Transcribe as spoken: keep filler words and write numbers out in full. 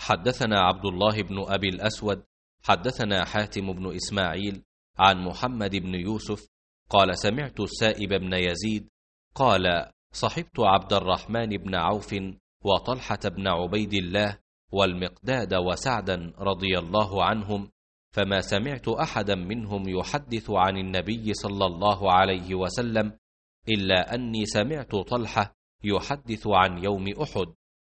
حدثنا عبد الله بن أبي الأسود حدثنا حاتم بن إسماعيل عن محمد بن يوسف قال سمعت السائب بن يزيد قال صحبت عبد الرحمن بن عوف وطلحة بن عبيد الله والمقداد وسعدا رضي الله عنهم، فما سمعت أحدا منهم يحدث عن النبي صلى الله عليه وسلم إلا أني سمعت طلحة يحدث عن يوم أحد،